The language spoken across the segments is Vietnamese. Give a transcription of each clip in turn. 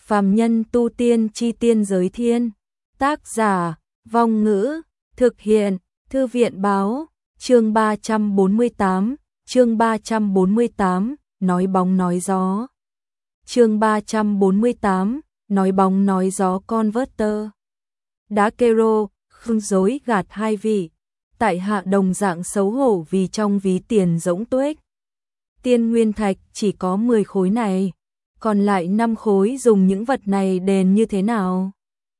Phàm nhân tu tiên chi tiên giới thiên. Tác giả, Vong Ngữ, thực hiện, Thư viện báo, chương 348, nói bóng nói gió. Chương 348, nói bóng nói gió converter. Đá kero, không dối gạt hai vị. Tại hạ đồng dạng xấu hổ vì trong ví tiền rỗng tuếch. Tiên nguyên thạch chỉ có 10 khối này, còn lại 5 khối dùng những vật này đền như thế nào?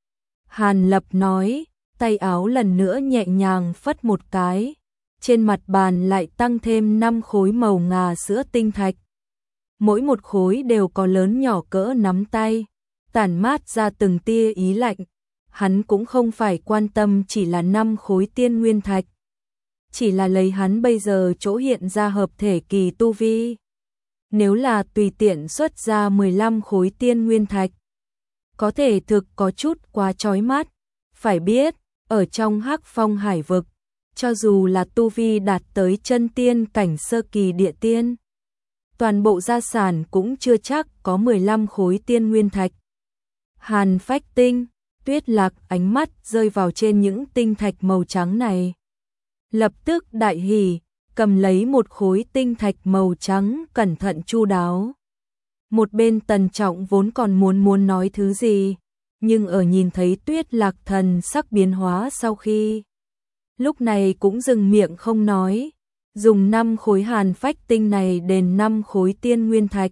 Hàn Lập nói, tay áo lần nữa nhẹ nhàng phất một cái, trên mặt bàn lại tăng thêm 5 khối màu ngà sữa tinh thạch. Mỗi một khối đều có lớn nhỏ cỡ nắm tay, tản mát ra từng tia ý lạnh. Hắn cũng không phải quan tâm chỉ là 5 khối tiên nguyên thạch, chỉ là lấy hắn bây giờ chỗ hiện ra hợp thể kỳ tu vi. Nếu là tùy tiện xuất ra 15 khối tiên nguyên thạch, có thể thực có chút quá chói mắt. Phải biết, ở trong Hắc Phong hải vực, cho dù là tu vi đạt tới chân tiên cảnh sơ kỳ địa tiên, toàn bộ gia sản cũng chưa chắc có 15 khối tiên nguyên thạch. Hàn Phách Tinh, Tuyết Lạc ánh mắt rơi vào trên những tinh thạch màu trắng này. Lập tức đại hỉ, cầm lấy một khối tinh thạch màu trắng cẩn thận chu đáo. Một bên Tần Trọng vốn còn muốn nói thứ gì, nhưng ở nhìn thấy Tuyết Lạc thần sắc biến hóa sau khi, lúc này cũng dừng miệng không nói, dùng 5 khối Hàn Phách Tinh này đền 5 khối tiên nguyên thạch.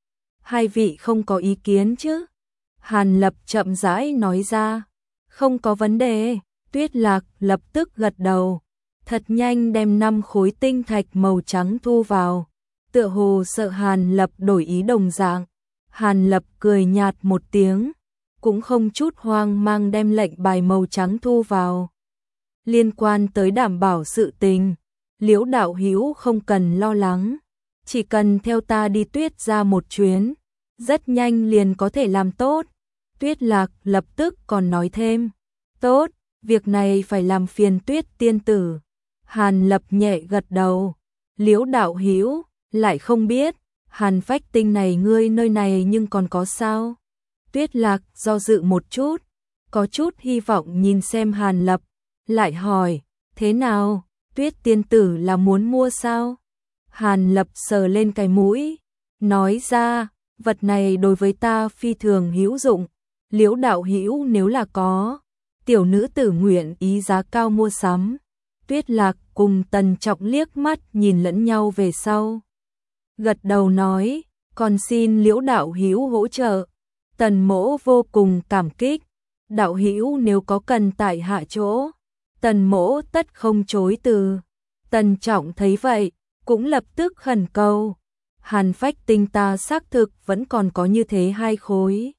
Hai vị không có ý kiến chứ? Hàn Lập chậm rãi nói ra, không có vấn đề. Tuyết Lạc lập tức gật đầu, thật nhanh đem 5 khối tinh thạch màu trắng thu vào, tựa hồ sợ Hàn Lập đổi ý đồng dạng. Hàn Lập cười nhạt một tiếng, cũng không chút hoang mang đem lệnh bài màu trắng thu vào. Liên quan tới đảm bảo sự tình, Liễu đạo hữu không cần lo lắng, chỉ cần theo ta đi Tuyết ra một chuyến, rất nhanh liền có thể làm tốt. Tuyết Lạc lập tức còn nói thêm, tốt, việc này phải làm phiền Tuyết tiên tử. Hàn Lập nhẹ gật đầu, Liễu đạo hữu lại không biết, Hàn Phách Tinh này ngươi nơi này nhưng còn có sao? Tuyết Lạc do dự một chút, có chút hy vọng nhìn xem Hàn Lập, lại hỏi, thế nào, Tuyết tiên tử là muốn mua sao? Hàn Lập sờ lên cái mũi, nói ra, vật này đối với ta phi thường hữu dụng, Liễu đạo hữu nếu là có, tiểu nữ tử nguyện ý giá cao mua sắm. Tuyết Lạc cùng Tần Trọng liếc mắt nhìn lẫn nhau về sau, gật đầu nói, còn xin Liễu đạo hữu hỗ trợ. Tần mỗ vô cùng cảm kích, đạo hữu nếu có cần tại hạ chỗ, Tần mỗ tất không chối từ. Tần Trọng thấy vậy, cũng lập tức khẩn cầu, Hàn Phách Tinh ta xác thực vẫn còn có như thế 2 khối.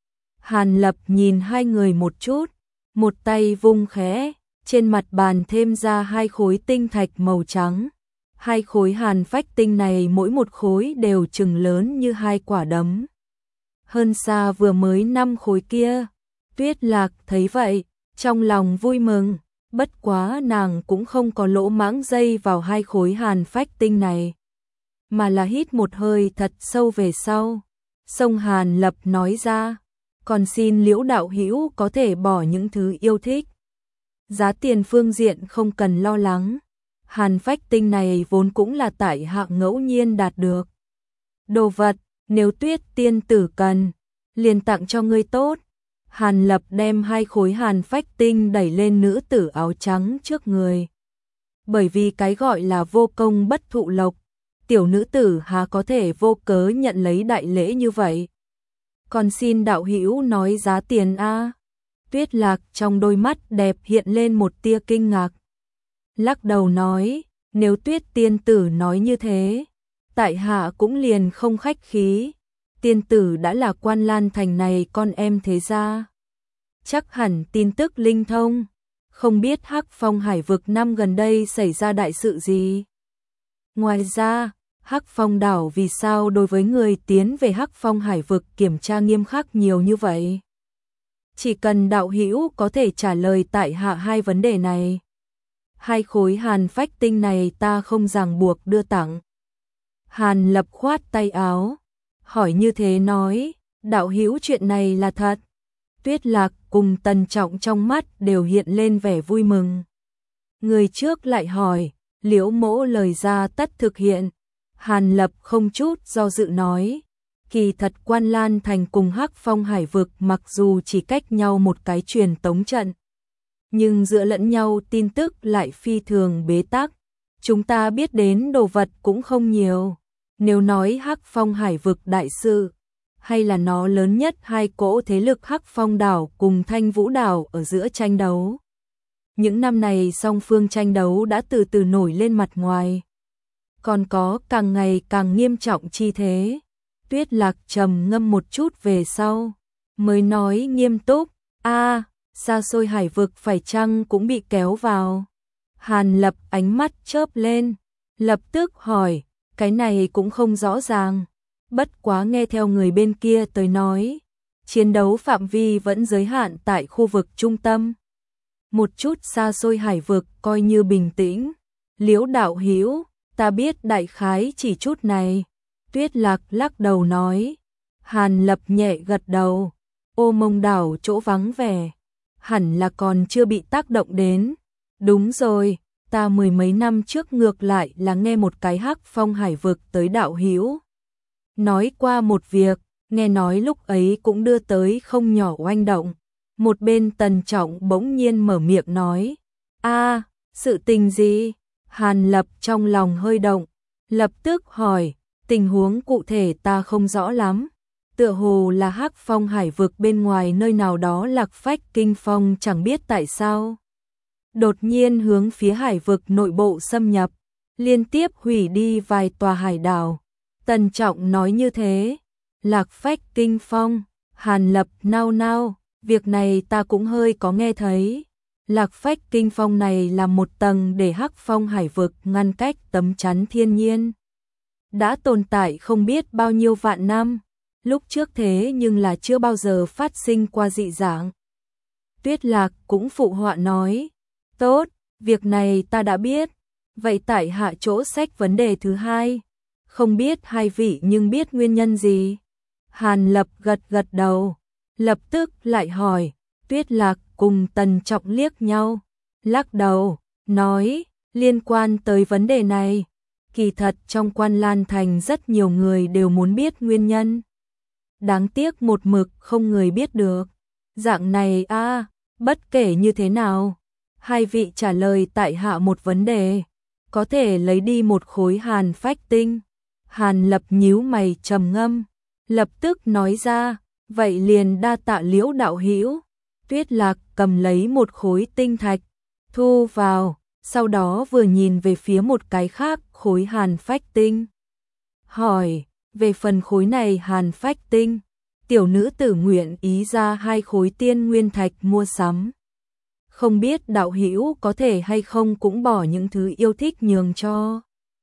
Hàn Lập nhìn hai người một chút, một tay vung khẽ, trên mặt bàn thêm ra 2 khối tinh thạch màu trắng. 2 khối Hàn Phách Tinh này mỗi một khối đều chừng lớn như 2 quả đấm, hơn xa vừa mới 5 khối kia. Tuyết Lạc thấy vậy, trong lòng vui mừng, bất quá nàng cũng không có lỗ mãng dây vào 2 khối Hàn Phách Tinh này, mà là hít một hơi thật sâu về sau. Song Hàn Lập nói ra, còn xin Liễu đạo hữu có thể bỏ những thứ yêu thích, giá tiền phương diện không cần lo lắng. Hàn Phách Tinh này vốn cũng là tại hạ ngẫu nhiên đạt được đồ vật, nếu Tuyết tiên tử cần, liền tặng cho ngươi tốt. Hàn Lập đem 2 khối Hàn Phách Tinh đẩy lên nữ tử áo trắng trước người. Bởi vì cái gọi là vô công bất thụ lộc, tiểu nữ tử há có thể vô cớ nhận lấy đại lễ như vậy. Còn xin đạo hữu nói giá tiền a. Tuyết Lạc trong đôi mắt đẹp hiện lên một tia kinh ngạc, lắc đầu nói, nếu Tuyết tiên tử nói như thế, tại hạ cũng liền không khách khí. Tiên tử đã là Quan Lan thành này con em thế gia, chắc hẳn tin tức linh thông, không biết Hắc Phong hải vực năm gần đây xảy ra đại sự gì. Ngoài ra, Hắc Phong đảo vì sao đối với người tiến về Hắc Phong hải vực kiểm tra nghiêm khắc nhiều như vậy? Chỉ cần đạo hữu có thể trả lời tại hạ 2 vấn đề này, 2 khối Hàn Phách Tinh này ta không ràng buộc đưa tặng. Hàn Lập khoát tay áo, hỏi như thế nói, Đạo hữu chuyện này là thật. Tuyết Lạc cùng Tần Trọng trong mắt đều hiện lên vẻ vui mừng. Người trước lại hỏi, Liễu Mỗ lời ra tất thực hiện. Hàn Lập không chút do dự nói, kỳ thật Quan Lan Thành cùng Hắc Phong Hải Vực mặc dù chỉ cách nhau một cái truyền tống trận, nhưng giữa lẫn nhau tin tức lại phi thường bế tắc. Chúng ta biết đến đồ vật cũng không nhiều. Nếu nói Hắc Phong Hải Vực đại sự, hay là nó lớn nhất hai cỗ thế lực Hắc Phong đảo cùng Thanh Vũ đảo ở giữa tranh đấu. Những năm này song phương tranh đấu đã từ từ nổi lên mặt ngoài. Còn có càng ngày càng nghiêm trọng chi thế. Tuyết Lạc trầm ngâm một chút về sau, mới nói nghiêm túc, xa xôi hải vực phải chăng cũng bị kéo vào. Hàn Lập ánh mắt chớp lên, lập tức hỏi, cái này cũng không rõ ràng. Bất quá nghe theo người bên kia tới nói, chiến đấu phạm vi vẫn giới hạn tại khu vực trung tâm. Một chút xa xôi hải vực coi như bình tĩnh. Liễu đạo hữu, ta biết đại khái chỉ chút này. Tuyết Lạc lắc đầu nói. Hàn Lập nhẹ gật đầu. Ô Mông đảo chỗ vắng vẻ, hẳn là còn chưa bị tác động đến. Đúng rồi, ta mười mấy năm trước ngược lại là nghe một cái Hắc Phong Hải Vực tới đạo hữu nói qua một việc, nghe nói lúc ấy cũng đưa tới không nhỏ oanh động. Một bên Tần Trọng bỗng nhiên mở miệng nói, sự tình gì? Hàn Lập trong lòng hơi động, lập tức hỏi, tình huống cụ thể ta không rõ lắm. Tựa hồ là Hắc Phong Hải Vực bên ngoài nơi nào đó lạc phách kinh phong chẳng biết tại sao. Đột nhiên hướng phía hải vực nội bộ xâm nhập, liên tiếp hủy đi vài tòa hải đảo. Tần Trọng nói như thế, lạc phách kinh phong, Hàn Lập nao nao, việc này ta cũng hơi có nghe thấy. Lạc phách kinh phong này là một tầng để Hắc Phong Hải Vực ngăn cách tấm chắn thiên nhiên. Đã tồn tại không biết bao nhiêu vạn năm, lúc trước thế nhưng là chưa bao giờ phát sinh qua dị dạng. Tuyết Lạc cũng phụ họa nói, tốt, việc này ta đã biết, vậy tại hạ chỗ sách vấn đề thứ hai. Không biết hai vị nhưng biết nguyên nhân gì? Hàn Lập gật gật đầu, lập tức lại hỏi. Tuyết Lạc cùng Tần Trọng liếc nhau, lắc đầu, nói, liên quan tới vấn đề này, kỳ thật trong Quan Lan Thành rất nhiều người đều muốn biết nguyên nhân. Đáng tiếc một mực không người biết được. Dạng này bất kể như thế nào, hai vị trả lời tại hạ một vấn đề, có thể lấy đi một khối hàn phách tinh. Hàn Lập nhíu mày trầm ngâm, lập tức nói ra, vậy liền đa tạ Liễu đạo hữu. Tuyết Lạc cầm lấy một khối tinh thạch, thu vào, sau đó vừa nhìn về phía một cái khác khối hàn phách tinh. Hỏi, về phần khối này hàn phách tinh, tiểu nữ tử nguyện ý ra 2 khối tiên nguyên thạch mua sắm. Không biết đạo hữu có thể hay không cũng bỏ những thứ yêu thích nhường cho.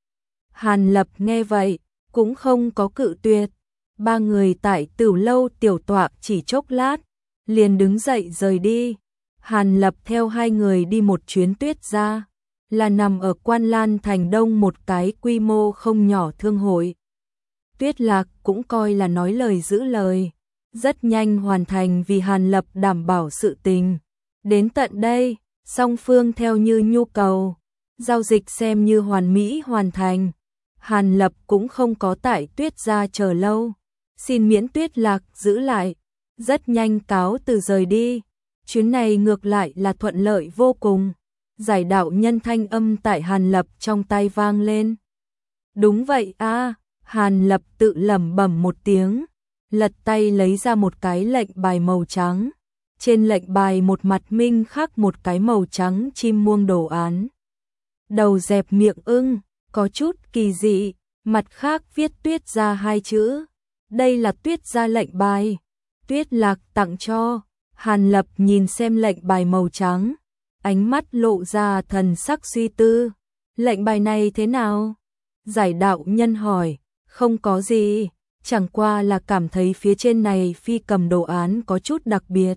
Hàn Lập nghe vậy, cũng không có cự tuyệt. Ba người tại Tửu lâu tiểu tọa chỉ chốc lát, liền đứng dậy rời đi. Hàn Lập theo hai người đi một chuyến tuyết ra, là nằm ở Quan Lan Thành Đông một cái quy mô không nhỏ thương hội. Tuyết Lạc cũng coi là nói lời giữ lời, rất nhanh hoàn thành vì Hàn Lập đảm bảo sự tình. Đến tận đây, song phương theo như nhu cầu, giao dịch xem như hoàn mỹ hoàn thành. Hàn Lập cũng không có tại Tuyết gia chờ lâu, xin miễn Tuyết Lạc giữ lại, rất nhanh cáo từ rời đi. Chuyến này ngược lại là thuận lợi vô cùng. Giải đạo nhân thanh âm tại Hàn Lập trong tay vang lên. Đúng vậy Hàn Lập tự lẩm bẩm một tiếng, lật tay lấy ra một cái lệnh bài màu trắng. Trên lệnh bài một mặt minh khắc một cái màu trắng chim muông đồ án. Đầu dẹp miệng ưng, có chút kỳ dị, mặt khác viết Tuyết gia 2 chữ. Đây là Tuyết gia lệnh bài, Tuyết Lạc tặng cho. Hàn Lập nhìn xem lệnh bài màu trắng, ánh mắt lộ ra thần sắc suy tư. Lệnh bài này thế nào? Giải đạo nhân hỏi. Không có gì, chẳng qua là cảm thấy phía trên này phi cầm đồ án có chút đặc biệt.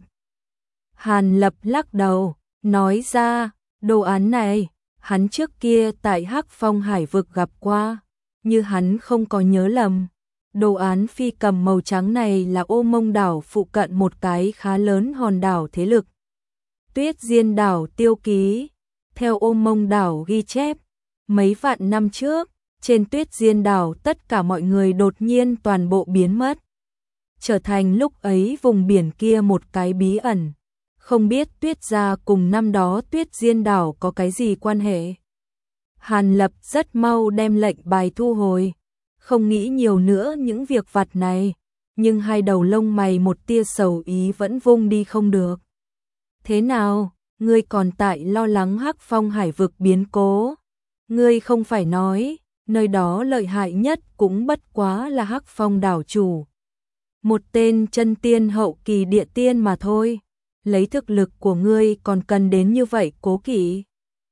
Hàn Lập lắc đầu, nói ra, đồ án này, hắn trước kia tại Hắc Phong Hải Vực gặp qua, như hắn không có nhớ lầm. Đồ án phi cầm màu trắng này là Ô Mông đảo phụ cận một cái khá lớn hòn đảo thế lực. Tuyết Diên đảo tiêu ký. Theo Ô Mông đảo ghi chép, mấy vạn năm trước, trên Tuyết Diên đảo tất cả mọi người đột nhiên toàn bộ biến mất. Trở thành lúc ấy vùng biển kia một cái bí ẩn. Không biết Tuyết gia cùng năm đó Tuyết Diên đảo có cái gì quan hệ. Hàn Lập rất mau đem lệnh bài thu hồi. Không nghĩ nhiều nữa những việc vặt này. Nhưng hai đầu lông mày một tia sầu ý vẫn vung đi không được. Thế nào, ngươi còn tại lo lắng Hắc Phong hải vực biến cố. Ngươi không phải nói, nơi đó lợi hại nhất cũng bất quá là Hắc Phong đảo chủ. Một tên chân tiên hậu kỳ địa tiên mà thôi. Lấy thực lực của ngươi còn cần đến như vậy cố kỵ.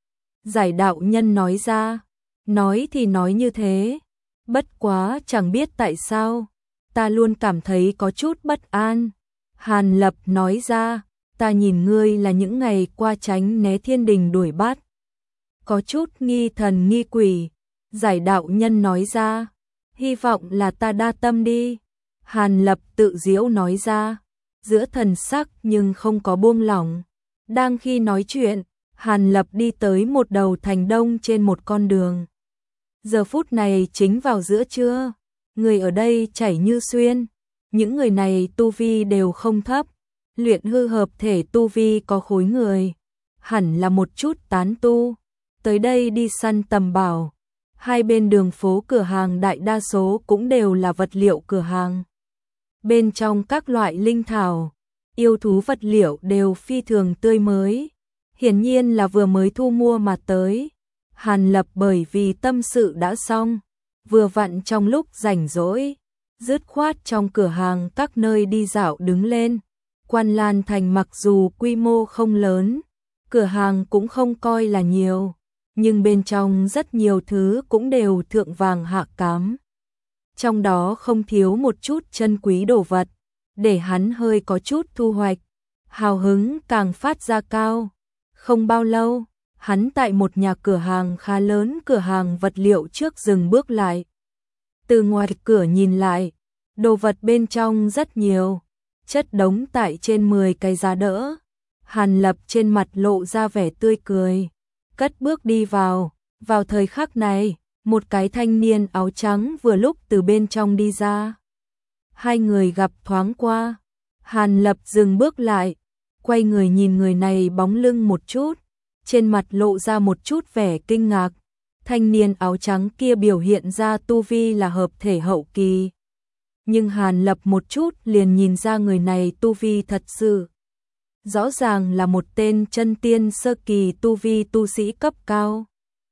Giải đạo nhân nói ra. Nói thì nói như thế. Bất quá chẳng biết tại sao. Ta luôn cảm thấy có chút bất an. Hàn Lập nói ra. Ta nhìn ngươi là những ngày qua tránh né thiên đình đuổi bắt. Có chút nghi thần nghi quỷ. Giải đạo nhân nói ra. Hy vọng là ta đa tâm đi. Hàn Lập tự giễu nói ra. Giữa thần sắc nhưng không có buông lỏng. Đang khi nói chuyện, Hàn Lập đi tới một đầu thành đông trên một con đường. Giờ phút này chính vào giữa trưa. Người ở đây chảy như xuyên. Những người này tu vi đều không thấp. Luyện hư hợp thể tu vi có khối người. Hẳn là một chút tán tu. Tới đây đi săn tầm bảo. Hai bên đường phố cửa hàng đại đa số cũng đều là vật liệu cửa hàng. Bên trong các loại linh thảo, yêu thú vật liệu đều phi thường tươi mới. Hiển nhiên là vừa mới thu mua mà tới. Hàn Lập bởi vì tâm sự đã xong, vừa vặn trong lúc rảnh rỗi, dứt khoát trong cửa hàng các nơi đi dạo đứng lên. Quan Lan Thành mặc dù quy mô không lớn, cửa hàng cũng không coi là nhiều, nhưng bên trong rất nhiều thứ cũng đều thượng vàng hạ cám. Trong đó không thiếu một chút chân quý đồ vật, để hắn hơi có chút thu hoạch, hào hứng càng phát ra cao. Không bao lâu, hắn tại một nhà cửa hàng khá lớn cửa hàng vật liệu trước dừng bước lại. Từ ngoài cửa nhìn lại, đồ vật bên trong rất nhiều, chất đống tại trên 10 cái giá đỡ. Hàn Lập trên mặt lộ ra vẻ tươi cười, cất bước đi vào. Vào thời khắc này, một cái thanh niên áo trắng vừa lúc từ bên trong đi ra. Hai người gặp thoáng qua, Hàn Lập dừng bước lại, quay người nhìn người này bóng lưng một chút, trên mặt lộ ra một chút vẻ kinh ngạc. Thanh niên áo trắng kia biểu hiện ra tu vi là hợp thể hậu kỳ. Nhưng Hàn Lập một chút liền nhìn ra người này tu vi thật sự. Rõ ràng là một tên chân tiên sơ kỳ tu vi tu sĩ cấp cao.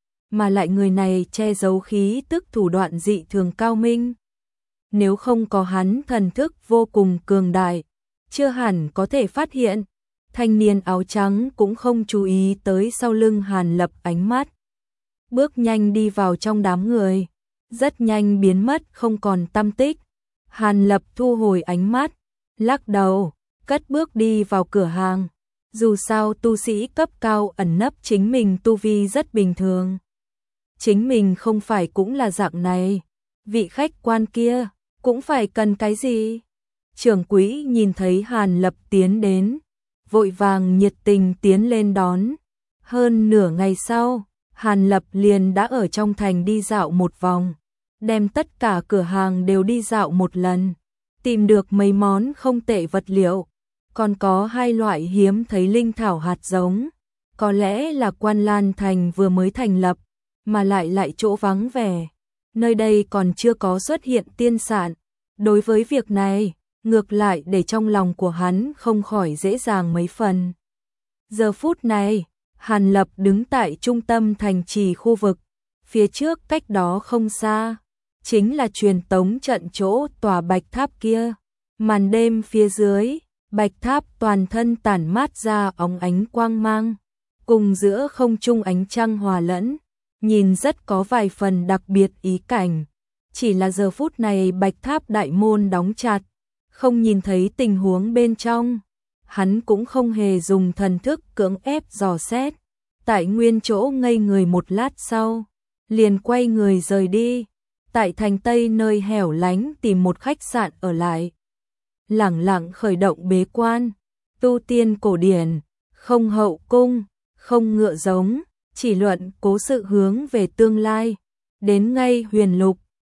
Mà lại người này che giấu khí tức thủ đoạn dị thường cao minh. Nếu không có hắn thần thức vô cùng cường đại, chưa hẳn có thể phát hiện. Thanh niên áo trắng cũng không chú ý tới sau lưng Hàn Lập ánh mắt. Bước nhanh đi vào trong đám người, rất nhanh biến mất không còn tăm tích. Hàn Lập thu hồi ánh mắt, lắc đầu, cất bước đi vào cửa hàng. Dù sao tu sĩ cấp cao ẩn nấp chính mình tu vi rất bình thường. Chính mình không phải cũng là dạng này. Vị khách quan kia cũng phải cần cái gì? Trưởng quỹ nhìn thấy Hàn Lập tiến đến, vội vàng nhiệt tình tiến lên đón. Hơn nửa ngày sau, Hàn Lập liền đã ở trong thành đi dạo một vòng, đem tất cả cửa hàng đều đi dạo một lần, tìm được mấy món không tệ vật liệu, còn có hai loại hiếm thấy linh thảo hạt giống. Có lẽ là Quan Lan Thành vừa mới thành lập, mà lại chỗ vắng vẻ. Nơi đây còn chưa có xuất hiện tiên sản. Đối với việc này, ngược lại để trong lòng của hắn không khỏi dễ dàng mấy phần. Giờ phút này, Hàn Lập đứng tại trung tâm thành trì khu vực. Phía trước cách đó không xa, chính là truyền tống trận chỗ tòa bạch tháp kia. Màn đêm phía dưới, bạch tháp toàn thân tản mát ra óng ánh quang mang, cùng giữa không trung ánh trăng hòa lẫn, nhìn rất có vài phần đặc biệt ý cảnh. Chỉ là giờ phút này bạch tháp đại môn đóng chặt, không nhìn thấy tình huống bên trong. Hắn cũng không hề dùng thần thức cưỡng ép dò xét, tại nguyên chỗ ngây người một lát sau, liền quay người rời đi. tại thành Tây nơi hẻo lánh tìm một khách sạn ở lại. Lẳng lặng khởi động bế quan, tu tiên cổ điển, không hậu cung, không ngựa giống, chỉ luận cố sự hướng về tương lai. Đến ngay huyền lục,